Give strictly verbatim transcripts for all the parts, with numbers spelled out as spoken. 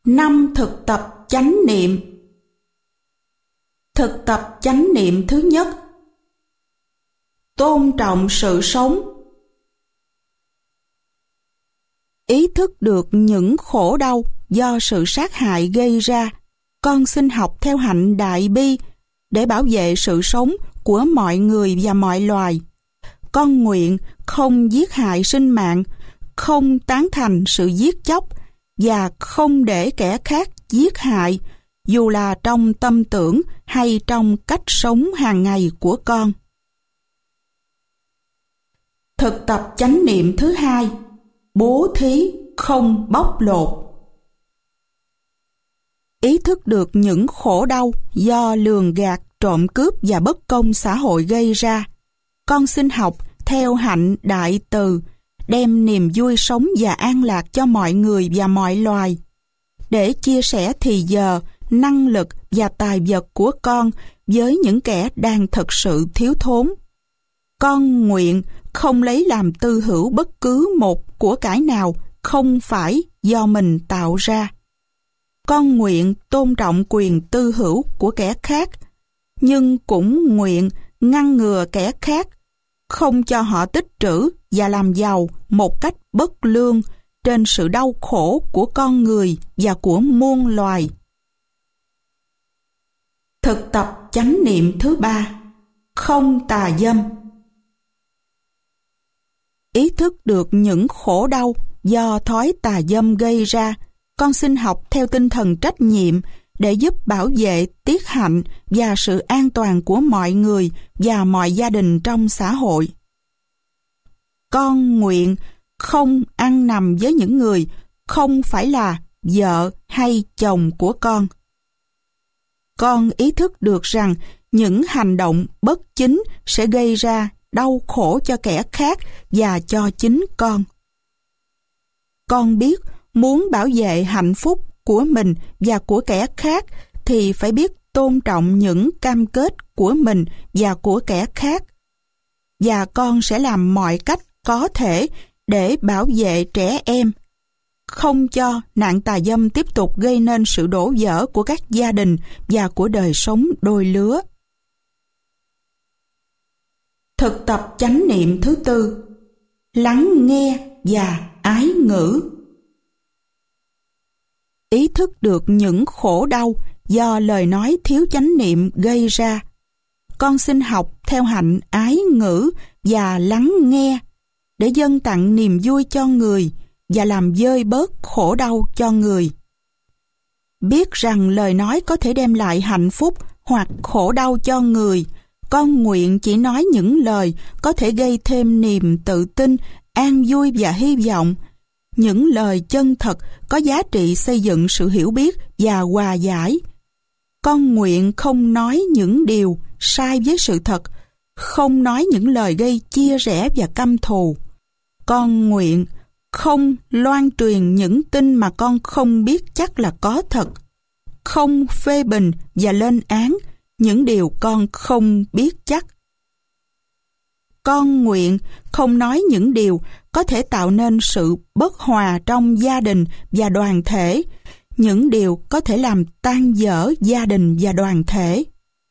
Năm thực tập chánh niệm. Thực tập chánh niệm thứ nhất: tôn trọng sự sống. Ý thức được những khổ đau do sự sát hại gây ra, con xin học theo hạnh đại bi để bảo vệ sự sống của mọi người và mọi loài. Con nguyện không giết hại sinh mạng, không tán thành sự giết chóc và không để kẻ khác giết hại, dù là trong tâm tưởng hay trong cách sống hàng ngày của con. Thực tập chánh niệm thứ hai: bố thí không bóc lột. Ý thức được những khổ đau do lường gạt, trộm cướp và bất công xã hội gây ra, con xin học theo hạnh đại từ, đem niềm vui sống và an lạc cho mọi người và mọi loài, để chia sẻ thì giờ, năng lực và tài vật của con với những kẻ đang thực sự thiếu thốn. Con nguyện không lấy làm tư hữu bất cứ một của cải nào không phải do mình tạo ra. Con nguyện tôn trọng quyền tư hữu của kẻ khác, nhưng cũng nguyện ngăn ngừa kẻ khác, không cho họ tích trữ và làm giàu một cách bất lương trên sự đau khổ của con người và của muôn loài. Thực tập chánh niệm thứ ba: không tà dâm. Ý thức được những khổ đau do thói tà dâm gây ra, con xin học theo tinh thần trách nhiệm để giúp bảo vệ tiết hạnh và sự an toàn của mọi người và mọi gia đình trong xã hội. Con nguyện không ăn nằm với những người không phải là vợ hay chồng của con. Con ý thức được rằng những hành động bất chính sẽ gây ra đau khổ cho kẻ khác và cho chính con. Con biết muốn bảo vệ hạnh phúc của mình và của kẻ khác thì phải biết tôn trọng những cam kết của mình và của kẻ khác. Và con sẽ làm mọi cách có thể để bảo vệ trẻ em, không cho nạn tà dâm tiếp tục gây nên sự đổ vỡ của các gia đình và của đời sống đôi lứa. Thực tập chánh niệm thứ tư: lắng nghe và ái ngữ. Ý thức được những khổ đau do lời nói thiếu chánh niệm gây ra, con xin học theo hạnh ái ngữ và lắng nghe để dâng tặng niềm vui cho người và làm vơi bớt khổ đau cho người. Biết rằng lời nói có thể đem lại hạnh phúc hoặc khổ đau cho người, con nguyện chỉ nói những lời có thể gây thêm niềm tự tin, an vui và hy vọng, những lời chân thật có giá trị xây dựng sự hiểu biết và hòa giải. Con nguyện không nói những điều sai với sự thật, không nói những lời gây chia rẽ và căm thù. Con nguyện không loan truyền những tin mà con không biết chắc là có thật, không phê bình và lên án những điều con không biết chắc. Con nguyện không nói những điều có thể tạo nên sự bất hòa trong gia đình và đoàn thể, những điều có thể làm tan vỡ gia đình và đoàn thể.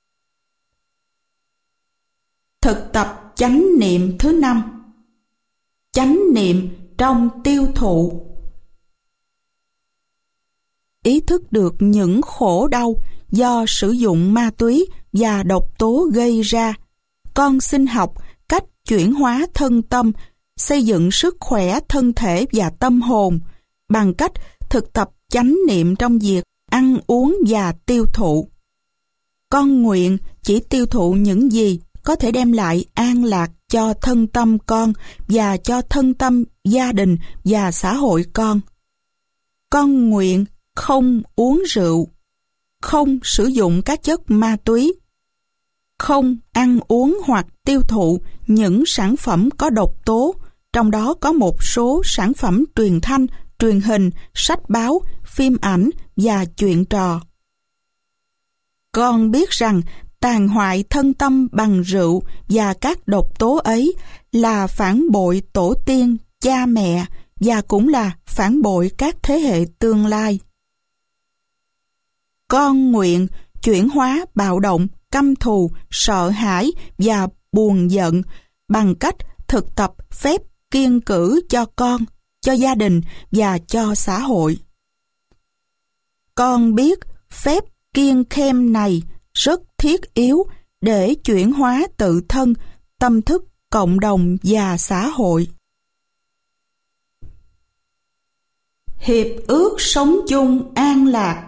Thực tập chánh niệm thứ năm: chánh niệm trong tiêu thụ. Ý thức được những khổ đau do sử dụng ma túy và độc tố gây ra, con xin học cách chuyển hóa thân tâm, xây dựng sức khỏe thân thể và tâm hồn bằng cách thực tập chánh niệm trong việc ăn uống và tiêu thụ. Con nguyện chỉ tiêu thụ những gì có thể đem lại an lạc cho thân tâm con và cho thân tâm gia đình và xã hội con. Con nguyện không uống rượu, không sử dụng các chất ma túy, không ăn uống hoặc tiêu thụ những sản phẩm có độc tố, trong đó có một số sản phẩm truyền thanh, truyền hình, sách báo, phim ảnh và chuyện trò. Con biết rằng tàn hoại thân tâm bằng rượu và các độc tố ấy là phản bội tổ tiên, cha mẹ và cũng là phản bội các thế hệ tương lai. Con nguyện chuyển hóa bạo động, căm thù, sợ hãi và buồn giận bằng cách thực tập phép kiêng cữ cho con, cho gia đình và cho xã hội. Con biết phép kiêng khem này rất thiết yếu để chuyển hóa tự thân, tâm thức, cộng đồng và xã hội. Hiệp ước sống chung an lạc.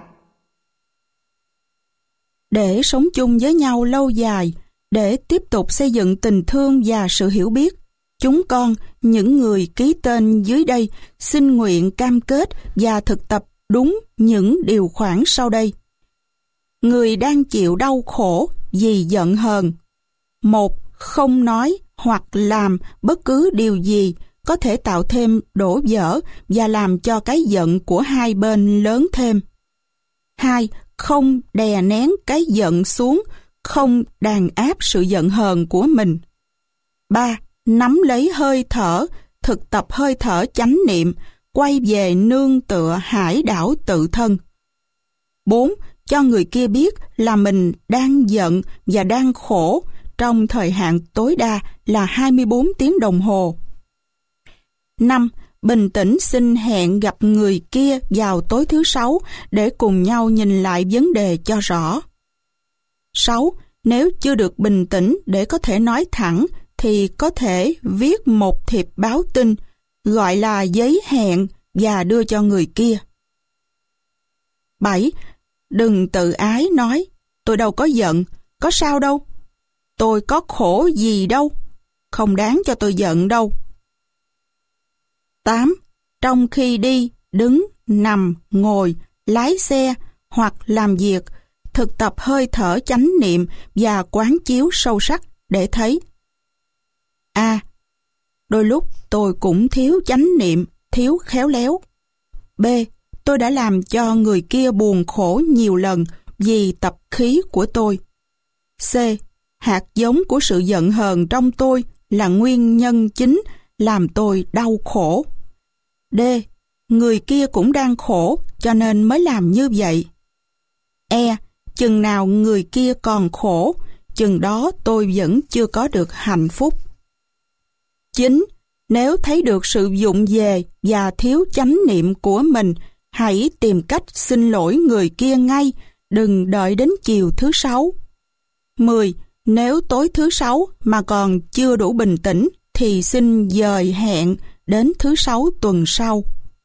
Để sống chung với nhau lâu dài, để tiếp tục xây dựng tình thương và sự hiểu biết, chúng con, những người ký tên dưới đây, xin nguyện cam kết và thực tập đúng những điều khoản sau đây. Người đang chịu đau khổ vì giận hờn. Một, không nói hoặc làm bất cứ điều gì có thể tạo thêm đổ vỡ và làm cho cái giận của hai bên lớn thêm. Hai, không đè nén cái giận xuống, không đàn áp sự giận hờn của mình. Ba, nắm lấy hơi thở, thực tập hơi thở chánh niệm, quay về nương tựa hải đảo tự thân. Bốn, cho người kia biết là mình đang giận và đang khổ trong thời hạn tối đa là hai mươi bốn tiếng đồng hồ. Năm, bình tĩnh xin hẹn gặp người kia vào tối thứ Sáu để cùng nhau nhìn lại vấn đề cho rõ. Sáu, nếu chưa được bình tĩnh để có thể nói thẳng thì có thể viết một thiệp báo tin, gọi là giấy hẹn và đưa cho người kia. Bảy, đừng tự ái nói, tôi đâu có giận, có sao đâu, tôi có khổ gì đâu, không đáng cho tôi giận đâu. Tám, trong khi đi, đứng, nằm, ngồi, lái xe hoặc làm việc, thực tập hơi thở chánh niệm và quán chiếu sâu sắc để thấy. A. Đôi lúc tôi cũng thiếu chánh niệm, thiếu khéo léo. B. Tôi đã làm cho người kia buồn khổ nhiều lần vì tập khí của tôi. C. Hạt giống của sự giận hờn trong tôi là nguyên nhân chính làm tôi đau khổ. D. Người kia cũng đang khổ cho nên mới làm như vậy. E. Chừng nào người kia còn khổ, chừng đó tôi vẫn chưa có được hạnh phúc. Chín. Nếu thấy được sự vụng về và thiếu chánh niệm của mình, hãy tìm cách xin lỗi người kia ngay, đừng đợi đến chiều thứ Sáu. Mười. Nếu tối thứ Sáu mà còn chưa đủ bình tĩnh, thì xin dời hẹn đến thứ Sáu tuần sau.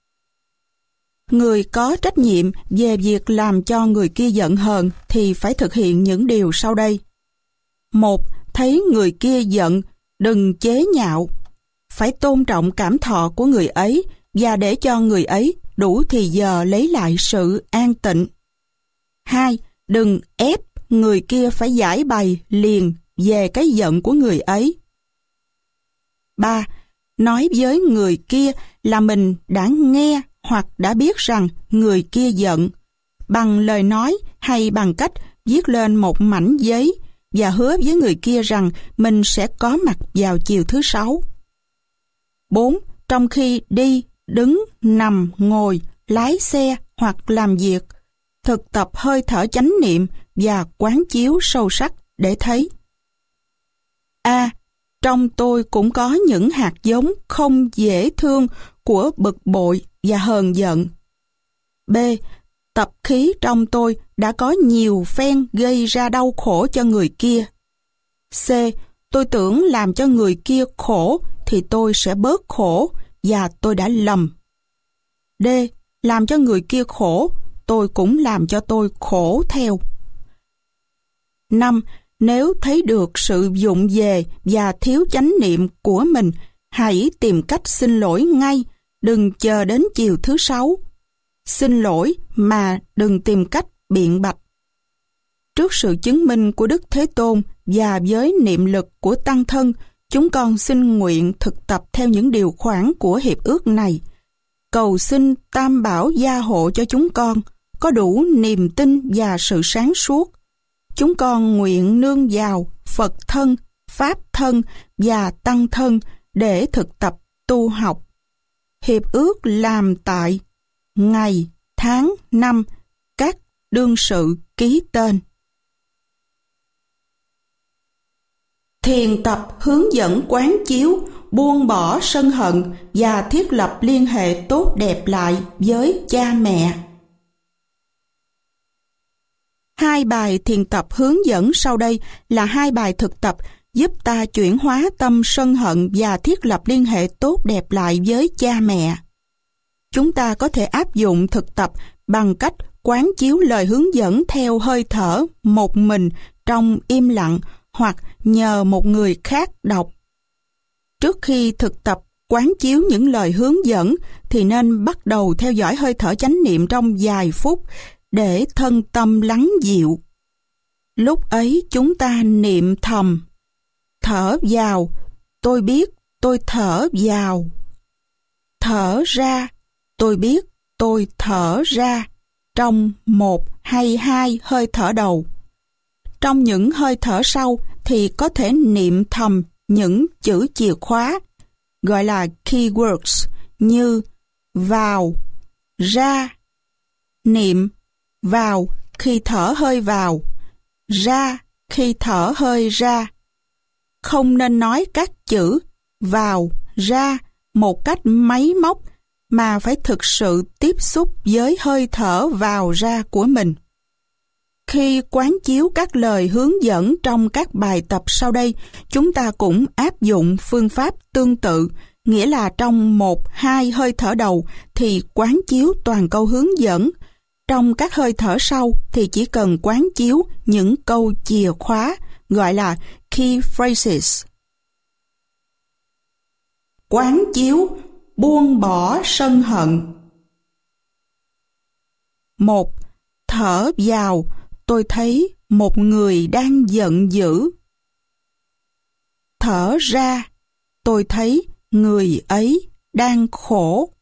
Người có trách nhiệm về việc làm cho người kia giận hờn thì phải thực hiện những điều sau đây. Một. Thấy người kia giận, đừng chế nhạo. Phải tôn trọng cảm thọ của người ấy và để cho người ấy đủ thì giờ lấy lại sự an tịnh. Hai. Đừng ép người kia phải giải bày liền về cái giận của người ấy. Ba. Nói với người kia là mình đã nghe hoặc đã biết rằng người kia giận, bằng lời nói hay bằng cách viết lên một mảnh giấy và hứa với người kia rằng mình sẽ có mặt vào chiều thứ Sáu. Bốn. Trong khi đi, đứng, nằm, ngồi, lái xe hoặc làm việc, thực tập hơi thở chánh niệm và quán chiếu sâu sắc để thấy. A. Trong tôi cũng có những hạt giống không dễ thương của bực bội và hờn giận. B. Tập khí trong tôi đã có nhiều phen gây ra đau khổ cho người kia. C. Tôi tưởng làm cho người kia khổ thì tôi sẽ bớt khổ và tôi đã lầm. D. Làm cho người kia khổ, tôi cũng làm cho tôi khổ theo. Năm. Nếu thấy được sự vụng về và thiếu chánh niệm của mình, hãy tìm cách xin lỗi ngay, đừng chờ đến chiều thứ Sáu. Xin lỗi mà đừng tìm cách biện bạch. Trước sự chứng minh của Đức Thế Tôn và với niệm lực của Tăng Thân, chúng con xin nguyện thực tập theo những điều khoản của hiệp ước này. Cầu xin Tam Bảo gia hộ cho chúng con có đủ niềm tin và sự sáng suốt. Chúng con nguyện nương vào Phật thân, Pháp thân và Tăng thân để thực tập tu học. Hiệp ước làm tại ngày, tháng, năm, các đương sự ký tên. Thiền tập hướng dẫn quán chiếu, buông bỏ sân hận và thiết lập liên hệ tốt đẹp lại với cha mẹ. Hai bài thiền tập hướng dẫn sau đây là hai bài thực tập giúp ta chuyển hóa tâm sân hận và thiết lập liên hệ tốt đẹp lại với cha mẹ. Chúng ta có thể áp dụng thực tập bằng cách quán chiếu lời hướng dẫn theo hơi thở một mình trong im lặng hoặc nhờ một người khác đọc. Trước khi thực tập quán chiếu những lời hướng dẫn thì nên bắt đầu theo dõi hơi thở chánh niệm trong vài phút để thân tâm lắng dịu. Lúc ấy chúng ta niệm thầm: thở vào, tôi biết tôi thở vào. Thở ra, tôi biết tôi thở ra, trong một hay hai hơi thở đầu. Trong những hơi thở sau thì có thể niệm thầm những chữ chìa khóa, gọi là keywords, như vào, ra. Niệm vào khi thở hơi vào, ra khi thở hơi ra. Không nên nói các chữ vào, ra một cách máy móc, mà phải thực sự tiếp xúc với hơi thở vào ra của mình. Khi quán chiếu các lời hướng dẫn trong các bài tập sau đây, chúng ta cũng áp dụng phương pháp tương tự, nghĩa là trong một, hai hơi thở đầu thì quán chiếu toàn câu hướng dẫn. Trong các hơi thở sau thì chỉ cần quán chiếu những câu chìa khóa, gọi là key phrases. Quán chiếu, buông bỏ sân hận. Một. Thở vào, tôi thấy một người đang giận dữ. Thở ra, tôi thấy người ấy đang khổ.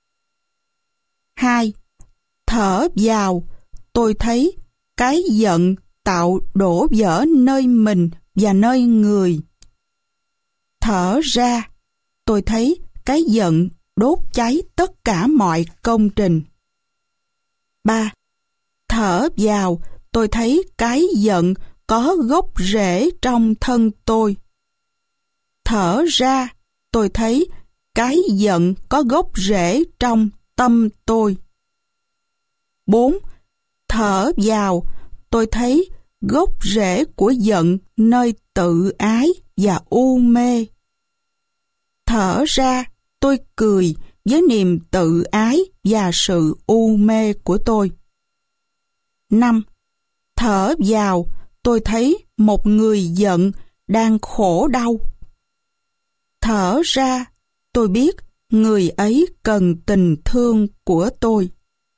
Hai. Thở vào, tôi thấy cái giận tạo đổ vỡ nơi mình và nơi người. Thở ra, tôi thấy cái giận đốt cháy tất cả mọi công trình. Ba. Thở vào, tôi thấy cái giận có gốc rễ trong thân tôi. Thở ra, tôi thấy cái giận có gốc rễ trong tâm tôi. Bốn. Thở vào, tôi thấy gốc rễ của giận nơi tự ái và u mê. Thở ra, tôi cười với niềm tự ái và sự u mê của tôi. Năm. Thở vào, tôi thấy một người giận đang khổ đau. Thở ra, tôi biết người ấy cần tình thương của tôi.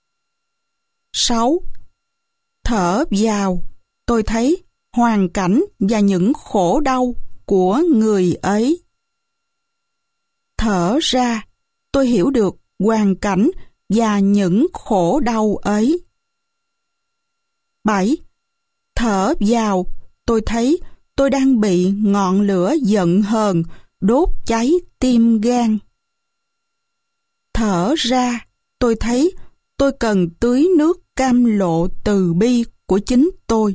Sáu. Thở vào, tôi thấy hoàn cảnh và những khổ đau của người ấy. Thở ra, tôi hiểu được hoàn cảnh và những khổ đau ấy. Bảy. Thở vào, tôi thấy tôi đang bị ngọn lửa giận hờn đốt cháy tim gan. Thở ra, tôi thấy tôi cần tưới nước cam lộ từ bi của chính tôi.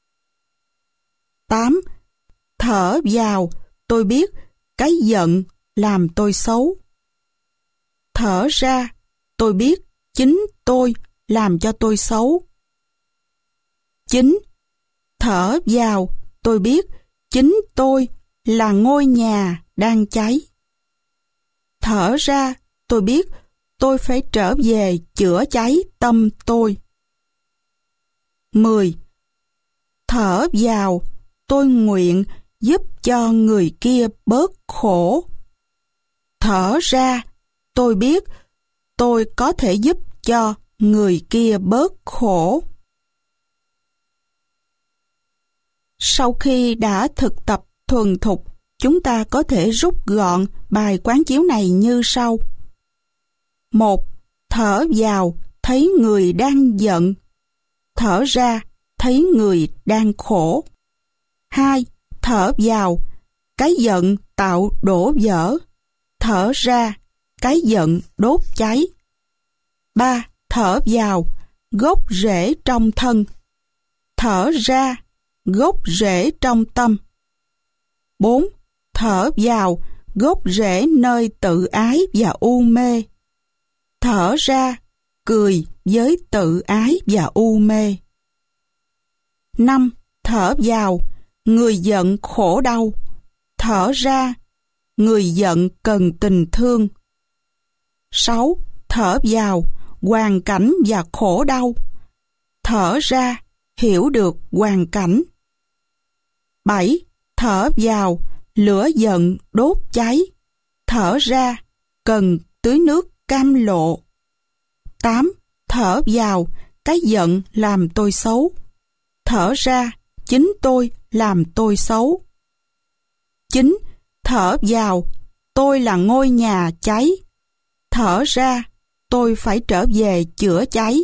Tám. Thở vào, tôi biết cái giận làm tôi xấu. Thở ra, tôi biết chính tôi làm cho tôi xấu. Chín. Thở vào, tôi biết chính tôi là ngôi nhà đang cháy. Thở ra, tôi biết tôi phải trở về chữa cháy tâm tôi. Mười. Thở vào, tôi nguyện giúp cho người kia bớt khổ. Thở ra, tôi biết tôi có thể giúp cho người kia bớt khổ. Sau khi đã thực tập thuần thục, chúng ta có thể rút gọn bài quán chiếu này như sau. Một. Thở vào, thấy người đang giận. Thở ra, thấy người đang khổ. Hai. Thở vào, cái giận tạo đổ vỡ. Thở ra, cái giận đốt cháy. Ba. Thở vào, gốc rễ trong thân. Thở ra, gốc rễ trong tâm. bốn. Thở vào, gốc rễ nơi tự ái và u mê. Thở ra, cười với tự ái và u mê. năm. Thở vào, người giận khổ đau. Thở ra, người giận cần tình thương. sáu. Thở vào, hoàn cảnh và khổ đau. Thở ra, hiểu được hoàn cảnh. bảy. Thở vào, lửa giận đốt cháy. Thở ra, cần tưới nước cam lộ. tám. Thở vào, cái giận làm tôi xấu. Thở ra, chính tôi làm tôi xấu. chín. Thở vào, tôi là ngôi nhà cháy. Thở ra, tôi phải trở về chữa cháy.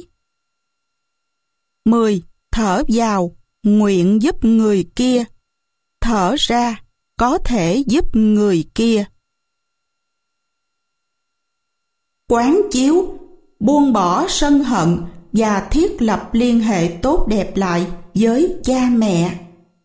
mười. Thở vào, nguyện giúp người kia. Thở ra, có thể giúp người kia. Quán chiếu, buông bỏ sân hận và thiết lập liên hệ tốt đẹp lại với cha mẹ.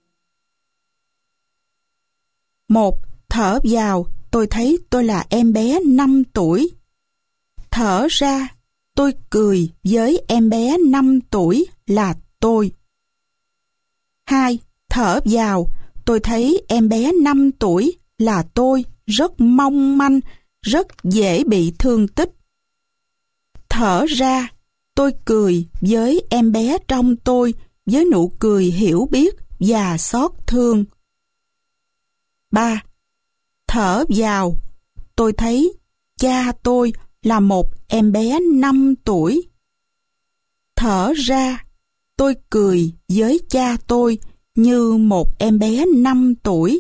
một. Thở vào, tôi thấy tôi là em bé năm tuổi. Thở ra, tôi cười với em bé năm tuổi là tôi. hai. Thở vào, tôi thấy em bé năm tuổi là tôi rất mong manh, rất dễ bị thương tích. Thở ra, tôi cười với em bé trong tôi với nụ cười hiểu biết và xót thương. ba. Thở vào, tôi thấy cha tôi là một em bé năm tuổi. Thở ra, tôi cười với cha tôi như một em bé năm tuổi.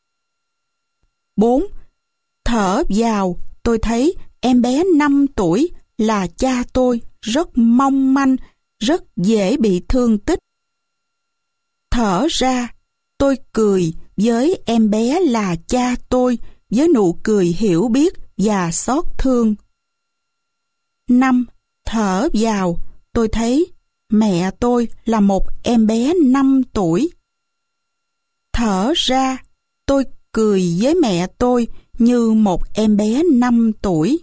bốn. Thở vào, tôi thấy em bé năm tuổi là cha tôi rất mong manh, rất dễ bị thương tích. Thở ra, tôi cười với em bé là cha tôi với nụ cười hiểu biết và xót thương. năm. Thở vào, tôi thấy mẹ tôi là một em bé năm tuổi. Thở ra, tôi cười với mẹ tôi như một em bé năm tuổi.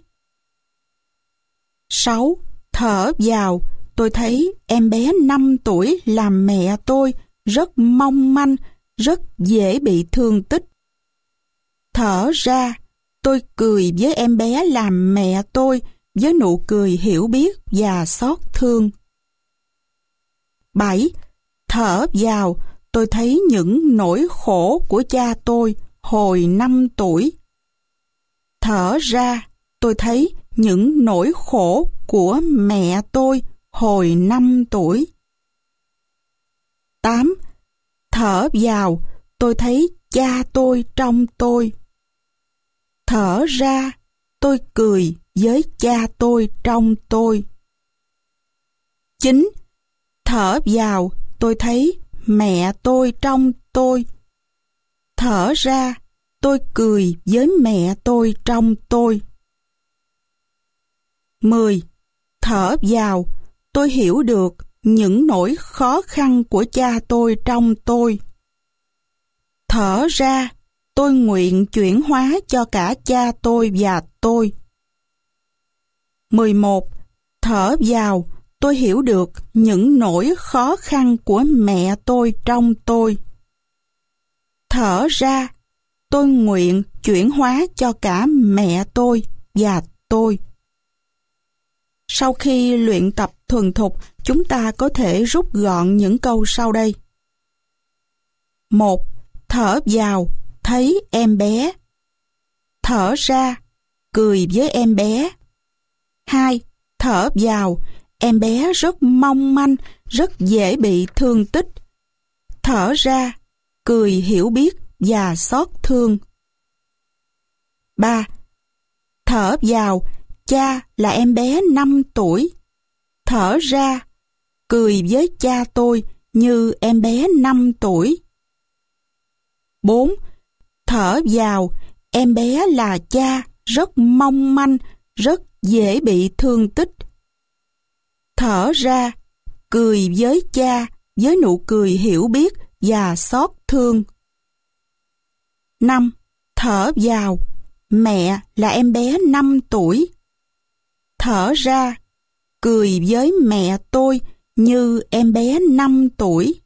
sáu. Thở vào, tôi thấy em bé năm tuổi làm mẹ tôi rất mong manh, rất dễ bị thương tích. Thở ra, tôi cười với em bé làm mẹ tôi với nụ cười hiểu biết và xót thương. bảy. Thở vào, tôi thấy những nỗi khổ của cha tôi hồi năm tuổi. Thở ra, tôi thấy những nỗi khổ của mẹ tôi hồi năm tuổi. tám. Thở vào, tôi thấy cha tôi trong tôi. Thở ra, tôi cười với cha tôi trong tôi. chín. Thở vào, tôi thấy mẹ tôi trong tôi. Thở ra, tôi cười với mẹ tôi trong tôi. mười. Thở vào, tôi hiểu được những nỗi khó khăn của cha tôi trong tôi. Thở ra, tôi nguyện chuyển hóa cho cả cha tôi và tôi. mười một. Thở vào, tôi hiểu được những nỗi khó khăn của mẹ tôi trong tôi. Thở ra, tôi nguyện chuyển hóa cho cả mẹ tôi và tôi. Sau khi luyện tập thuần thục, chúng ta có thể rút gọn những câu sau đây. một. Thở vào, thấy em bé. Thở ra, cười với em bé. hai. Thở vào, em bé rất mong manh, rất dễ bị thương tích. Thở ra, cười hiểu biết và xót thương. ba. Thở vào, cha là em bé năm tuổi. Thở ra, cười với cha tôi như em bé năm tuổi. bốn. Thở vào, em bé là cha rất mong manh, rất dễ bị thương tích. Thở ra, cười với cha với nụ cười hiểu biết và xót thương. năm. Thở vào, mẹ là em bé năm tuổi. Thở ra, cười với mẹ tôi như em bé năm tuổi.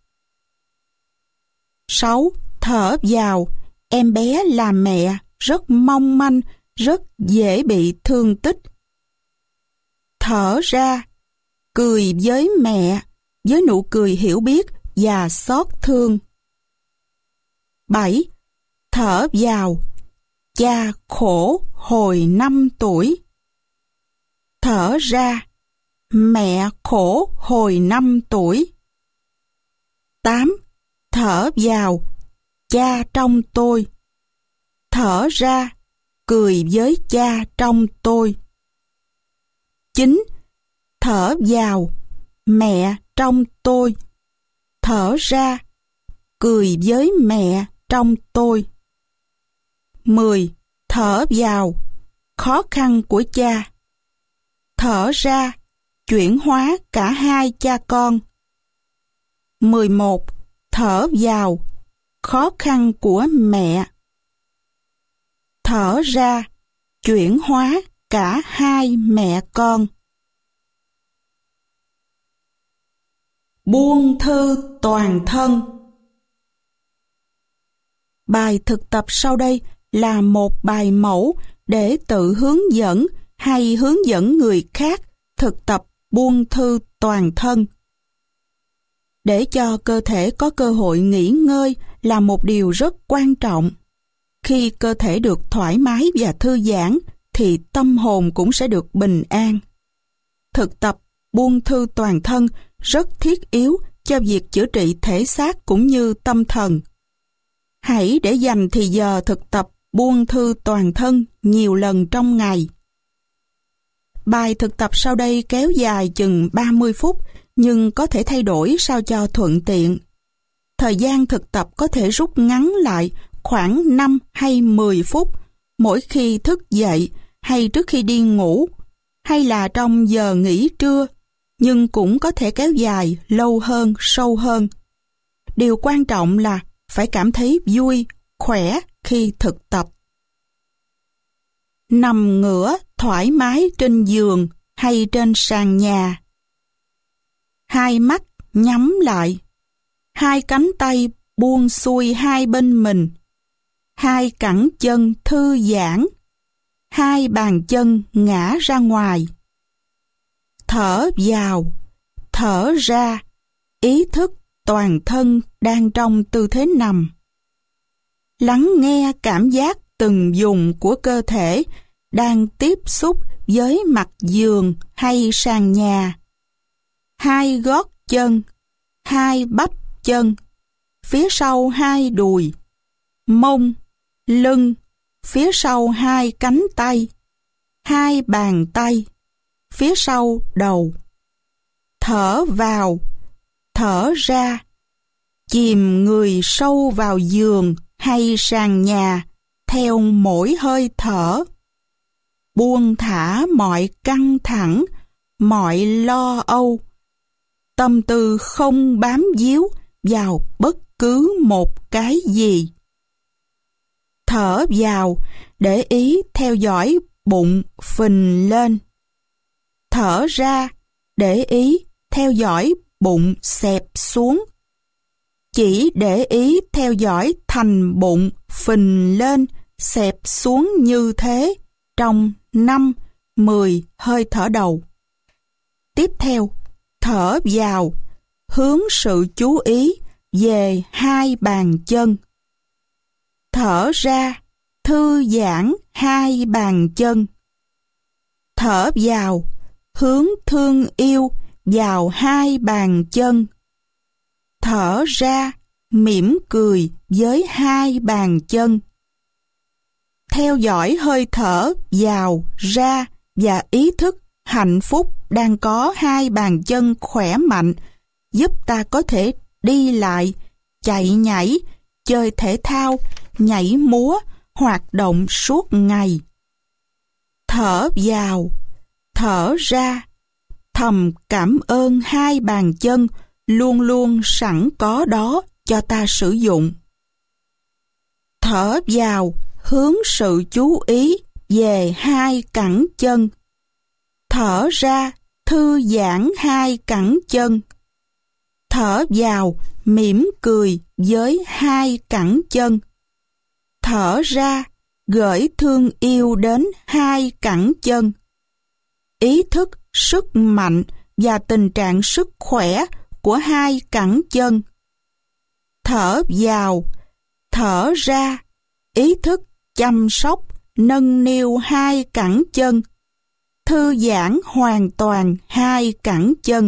sáu. Thở vào, em bé là mẹ, rất mong manh, rất dễ bị thương tích. Thở ra, cười với mẹ, với nụ cười hiểu biết và xót thương. bảy. Thở vào, cha khổ hồi năm tuổi. Thở ra, mẹ khổ hồi năm tuổi. tám. Thở vào, cha trong tôi. Thở ra, cười với cha trong tôi. chín. Thở vào, mẹ trong tôi. Thở ra, cười với mẹ trong tôi. mười. Thở vào, khó khăn của cha. Thở ra, chuyển hóa cả hai cha con. mười một. Thở vào, khó khăn của mẹ. Thở ra, chuyển hóa cả hai mẹ con. Buông thư toàn thân. Bài thực tập sau đây là một bài mẫu để tự hướng dẫn hay hướng dẫn người khác thực tập buông thư toàn thân. Để cho cơ thể có cơ hội nghỉ ngơi là một điều rất quan trọng. Khi cơ thể được thoải mái và thư giãn thì tâm hồn cũng sẽ được bình an. Thực tập buông thư toàn thân rất thiết yếu cho việc chữa trị thể xác cũng như tâm thần. Hãy để dành thì giờ thực tập buông thư toàn thân nhiều lần trong ngày. Bài thực tập sau đây kéo dài chừng ba mươi phút, nhưng có thể thay đổi sao cho thuận tiện. Thời gian thực tập có thể rút ngắn lại khoảng năm hay mười phút mỗi khi thức dậy hay trước khi đi ngủ, hay là trong giờ nghỉ trưa, nhưng cũng có thể kéo dài lâu hơn, sâu hơn. Điều quan trọng là phải cảm thấy vui, khỏe khi thực tập. Nằm ngửa thoải mái trên giường hay trên sàn nhà. Hai mắt nhắm lại. Hai cánh tay buông xuôi hai bên mình. Hai cẳng chân thư giãn. Hai bàn chân ngã ra ngoài. Thở vào, thở ra, ý thức toàn thân đang trong tư thế nằm. Lắng nghe cảm giác từng vùng của cơ thể đang tiếp xúc với mặt giường hay sàn nhà. Hai gót chân, hai bắp chân, phía sau hai đùi, mông, lưng, phía sau hai cánh tay, hai bàn tay, phía sau đầu. Thở vào, thở ra, chìm người sâu vào giường hay sàn nhà theo mỗi hơi thở. Buông thả mọi căng thẳng, mọi lo âu. Tâm tư không bám víu vào bất cứ một cái gì. Thở vào, để ý theo dõi bụng phình lên. Thở ra, để ý theo dõi bụng xẹp xuống. Chỉ để ý theo dõi thành bụng phình lên, xẹp xuống như thế trong năm, mười hơi thở đầu. Tiếp theo, thở vào, hướng sự chú ý về hai bàn chân. Thở ra, thư giãn hai bàn chân. Thở vào, hướng thương yêu vào hai bàn chân. Thở ra, mỉm cười với hai bàn chân. Theo dõi hơi thở vào, ra và ý thức hạnh phúc đang có hai bàn chân khỏe mạnh, giúp ta có thể đi lại, chạy nhảy, chơi thể thao, nhảy múa, hoạt động suốt ngày. Thở vào, thở ra, thầm cảm ơn hai bàn chân luôn luôn sẵn có đó cho ta sử dụng. Thở vào, hướng sự chú ý về hai cẳng chân. Thở ra, thư giãn hai cẳng chân. Thở vào, mỉm cười với hai cẳng chân. Thở ra, gửi thương yêu đến hai cẳng chân. Ý thức sức mạnh và tình trạng sức khỏe của hai cẳng chân. Thở vào, thở ra, ý thức chăm sóc, nâng niu hai cẳng chân. Thư giãn hoàn toàn hai cẳng chân.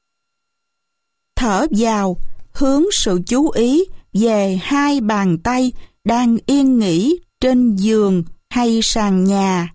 Thở vào, hướng sự chú ý về hai bàn tay đang yên nghỉ trên giường hay sàn nhà.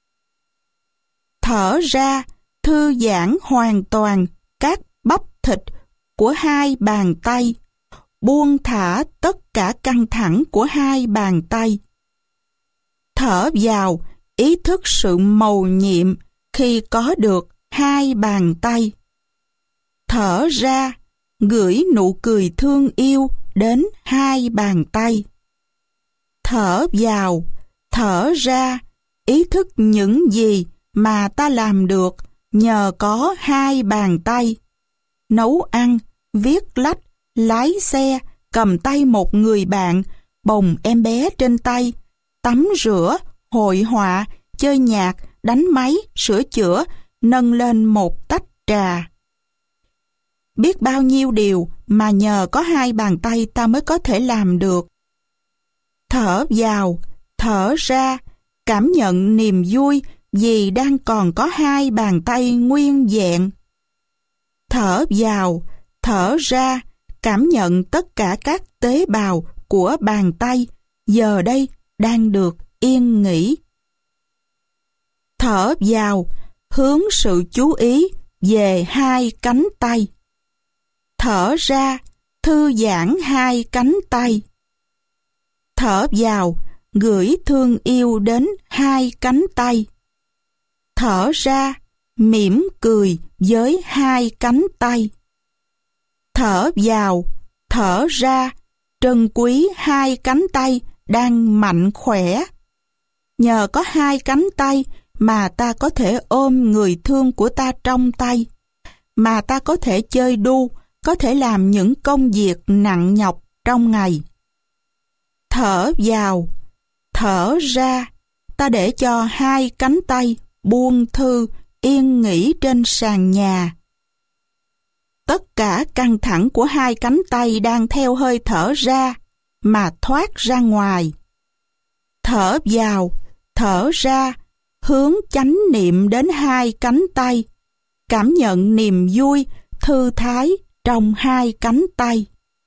Thở ra, thư giãn hoàn toàn các bắp thịt của hai bàn tay, buông thả tất cả căng thẳng của hai bàn tay. Thở vào, ý thức sự mầu nhiệm khi có được hai bàn tay. Thở ra, gửi nụ cười thương yêu đến hai bàn tay. Thở vào, thở ra, ý thức những gì mà ta làm được nhờ có hai bàn tay. Nấu ăn, viết lách, lái xe, cầm tay một người bạn, bồng em bé trên tay, tắm rửa, hội họa, chơi nhạc, đánh máy, sửa chữa, nâng lên một tách trà. Biết bao nhiêu điều mà nhờ có hai bàn tay ta mới có thể làm được. Thở vào, thở ra, cảm nhận niềm vui vì đang còn có hai bàn tay nguyên vẹn. Thở vào, thở ra, cảm nhận tất cả các tế bào của bàn tay giờ đây đang được yên nghỉ. Thở vào, hướng sự chú ý về hai cánh tay. Thở ra, thư giãn hai cánh tay. Thở vào, gửi thương yêu đến hai cánh tay. Thở ra, mỉm cười với hai cánh tay. Thở vào, thở ra, trân quý hai cánh tay đang mạnh khỏe. Nhờ có hai cánh tay mà ta có thể ôm người thương của ta trong tay, mà ta có thể chơi đu, có thể làm những công việc nặng nhọc trong ngày. Thở vào, thở ra, ta để cho hai cánh tay buông thư, yên nghỉ trên sàn nhà. Tất cả căng thẳng của hai cánh tay đang theo hơi thở ra mà thoát ra ngoài. Thở vào, thở ra, hướng chánh niệm đến hai cánh tay, cảm nhận niềm vui, thư thái trong hai cánh tay.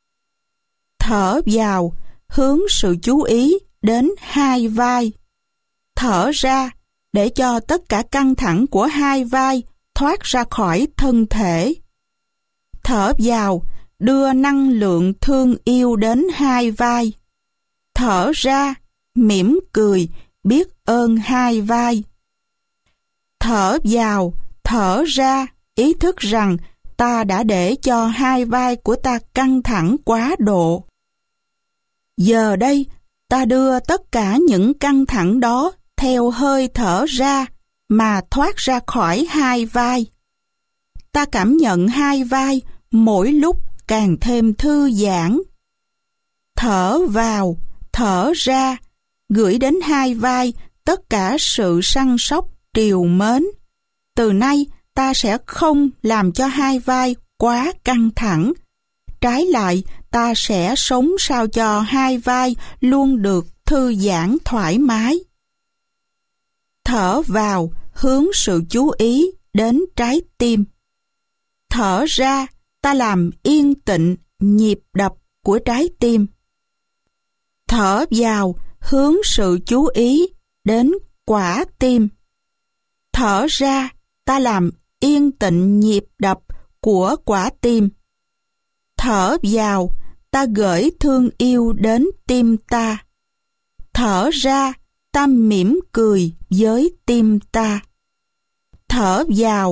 Thở vào, hướng sự chú ý đến hai vai. Thở ra, để cho tất cả căng thẳng của hai vai thoát ra khỏi thân thể. Thở vào, đưa năng lượng thương yêu đến hai vai. Thở ra, mỉm cười, biết ơn hai vai. Thở vào, thở ra, ý thức rằng ta đã để cho hai vai của ta căng thẳng quá độ. Giờ đây, ta đưa tất cả những căng thẳng đó theo hơi thở ra mà thoát ra khỏi hai vai. Ta cảm nhận hai vai mỗi lúc càng thêm thư giãn. Thở vào, thở ra, gửi đến hai vai tất cả sự săn sóc, trìu mến. Từ nay, ta sẽ không làm cho hai vai quá căng thẳng. Trái lại, ta sẽ sống sao cho hai vai luôn được thư giãn thoải mái. Thở vào, hướng sự chú ý đến trái tim. Thở ra, ta làm yên tĩnh nhịp đập của trái tim. Thở vào, hướng sự chú ý đến quả tim. Thở ra, ta làm yên tĩnh nhịp đập của quả tim. Thở vào, ta gửi thương yêu đến tim ta. Thở ra, ta mỉm cười với tim ta. Thở vào,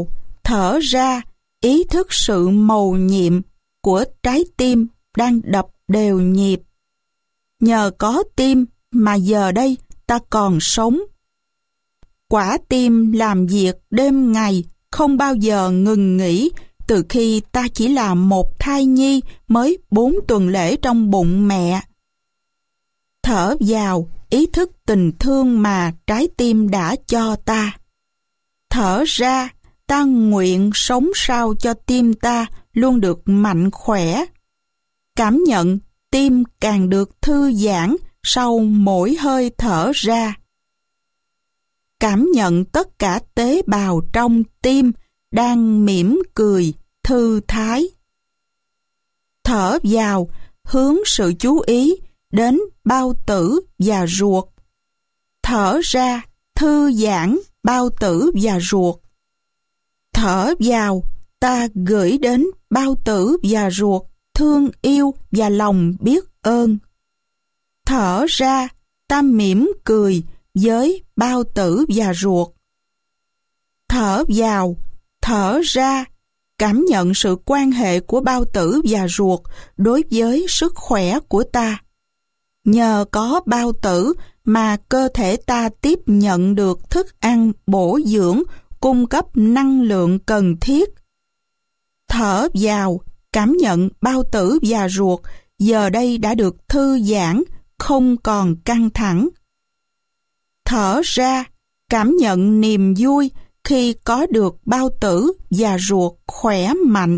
thở ra, ý thức sự mầu nhiệm của trái tim đang đập đều nhịp. Nhờ có tim mà giờ đây ta còn sống. Quả tim làm việc đêm ngày, không bao giờ ngừng nghỉ từ khi ta chỉ là một thai nhi mới bốn tuần lễ trong bụng mẹ. Thở vào, ý thức tình thương mà trái tim đã cho ta. Thở ra, ta nguyện sống sao cho tim ta luôn được mạnh khỏe. Cảm nhận tim càng được thư giãn sau mỗi hơi thở ra. Cảm nhận tất cả tế bào trong tim đang mỉm cười, thư thái. Thở vào, hướng sự chú ý đến bao tử và ruột. Thở ra, thư giãn bao tử và ruột. Thở vào, ta gửi đến bao tử và ruột thương yêu và lòng biết ơn. Thở ra, ta mỉm cười với bao tử và ruột. Thở vào, thở ra, cảm nhận sự quan hệ của bao tử và ruột đối với sức khỏe của ta. Nhờ có bao tử mà cơ thể ta tiếp nhận được thức ăn bổ dưỡng, cung cấp năng lượng cần thiết. Thở vào, cảm nhận bao tử và ruột giờ đây đã được thư giãn, không còn căng thẳng. Thở ra, cảm nhận niềm vui khi có được bao tử và ruột khỏe mạnh.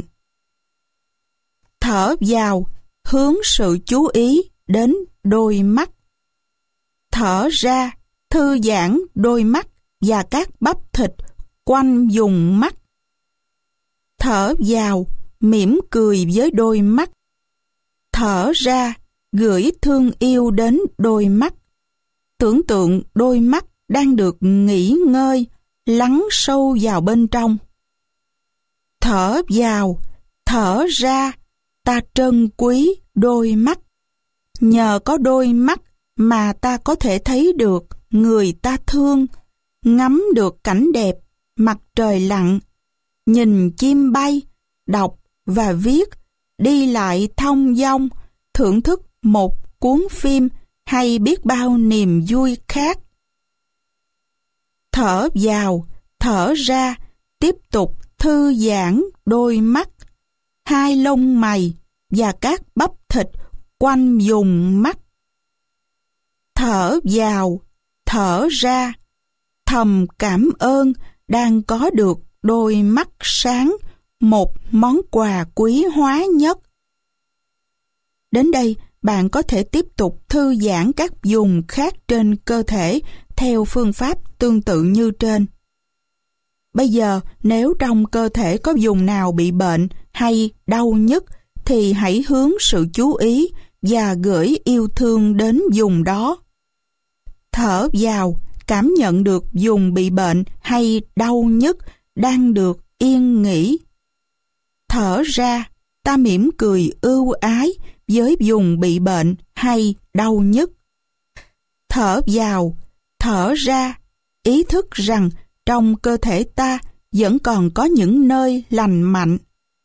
Thở vào, hướng sự chú ý đến đôi mắt. Thở ra, thư giãn đôi mắt và các bắp thịt quanh vùng mắt. Thở vào, mỉm cười với đôi mắt. Thở ra, gửi thương yêu đến đôi mắt. Tưởng tượng đôi mắt đang được nghỉ ngơi, lắng sâu vào bên trong. Thở vào, thở ra, ta trân quý đôi mắt. Nhờ có đôi mắt mà ta có thể thấy được người ta thương, ngắm được cảnh đẹp, mặt trời lặn, nhìn chim bay, đọc và viết, đi lại thong dong, thưởng thức một cuốn phim hay biết bao niềm vui khác. Thở vào, thở ra, tiếp tục thư giãn đôi mắt, hai lông mày và các bắp thịt quanh vùng mắt. Thở vào, thở ra, thầm cảm ơn đang có được đôi mắt sáng, một món quà quý hóa nhất. Đến đây, bạn có thể tiếp tục thư giãn các vùng khác trên cơ thể theo phương pháp tương tự như trên. Bây giờ, nếu trong cơ thể có vùng nào bị bệnh hay đau nhức, thì hãy hướng sự chú ý và gửi yêu thương đến vùng đó. Thở vào, cảm nhận được vùng bị bệnh hay đau nhức đang được yên nghỉ. Thở ra, ta mỉm cười ưu ái với vùng bị bệnh hay đau nhức. Thở vào, thở ra, ý thức rằng trong cơ thể ta vẫn còn có những nơi lành mạnh.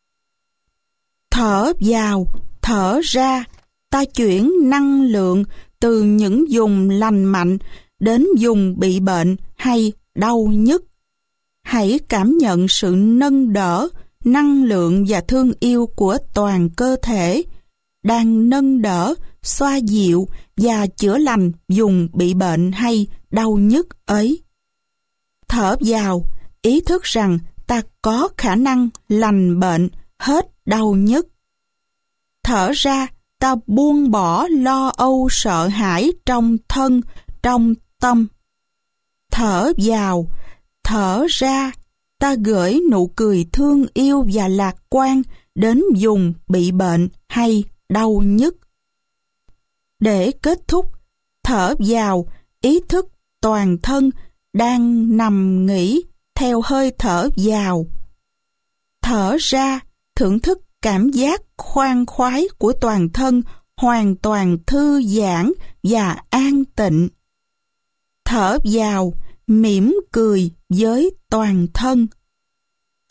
Thở vào, thở ra, ta chuyển năng lượng từ những vùng lành mạnh đến vùng bị bệnh hay đau nhức. Hãy cảm nhận sự nâng đỡ, năng lượng và thương yêu của toàn cơ thể, đang nâng đỡ, xoa dịu và chữa lành vùng bị bệnh hay đau nhức ấy. Thở vào, ý thức rằng ta có khả năng lành bệnh, hết đau nhức. Thở ra, ta buông bỏ lo âu sợ hãi trong thân, trong tâm. Thở vào, thở ra, ta gửi nụ cười thương yêu và lạc quan đến vùng bị bệnh hay đau nhức. Để kết thúc, thở vào, ý thức toàn thân đang nằm nghỉ theo hơi thở vào. Thở ra, thưởng thức cảm giác khoan khoái của toàn thân hoàn toàn thư giãn và an tịnh. Thở vào, mỉm cười với toàn thân. Thở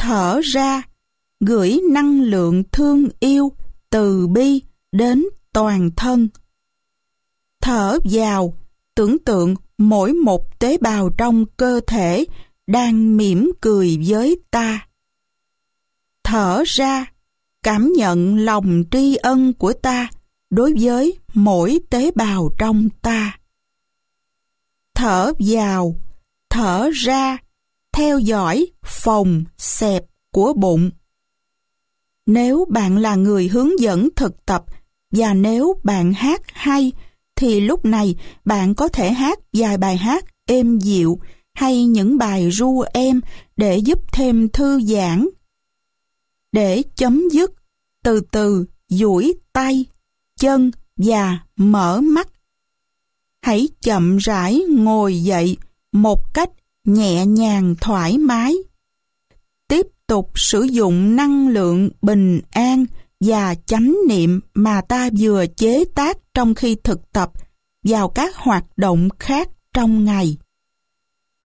thở ra, gửi năng lượng thương yêu, từ bi đến toàn thân. Thở vào, tưởng tượng mỗi một tế bào trong cơ thể đang mỉm cười với ta. Thở ra, cảm nhận lòng tri ân của ta đối với mỗi tế bào trong ta. Thở vào, thở ra, theo dõi phồng xẹp của bụng. Nếu bạn là người hướng dẫn thực tập và nếu bạn hát hay, thì lúc này bạn có thể hát vài bài hát êm dịu hay những bài ru êm để giúp thêm thư giãn. Để chấm dứt, từ từ duỗi tay, chân và mở mắt. Hãy chậm rãi ngồi dậy một cách nhẹ nhàng thoải mái. Tiếp tục sử dụng năng lượng bình an và chánh niệm mà ta vừa chế tác trong khi thực tập vào các hoạt động khác trong ngày.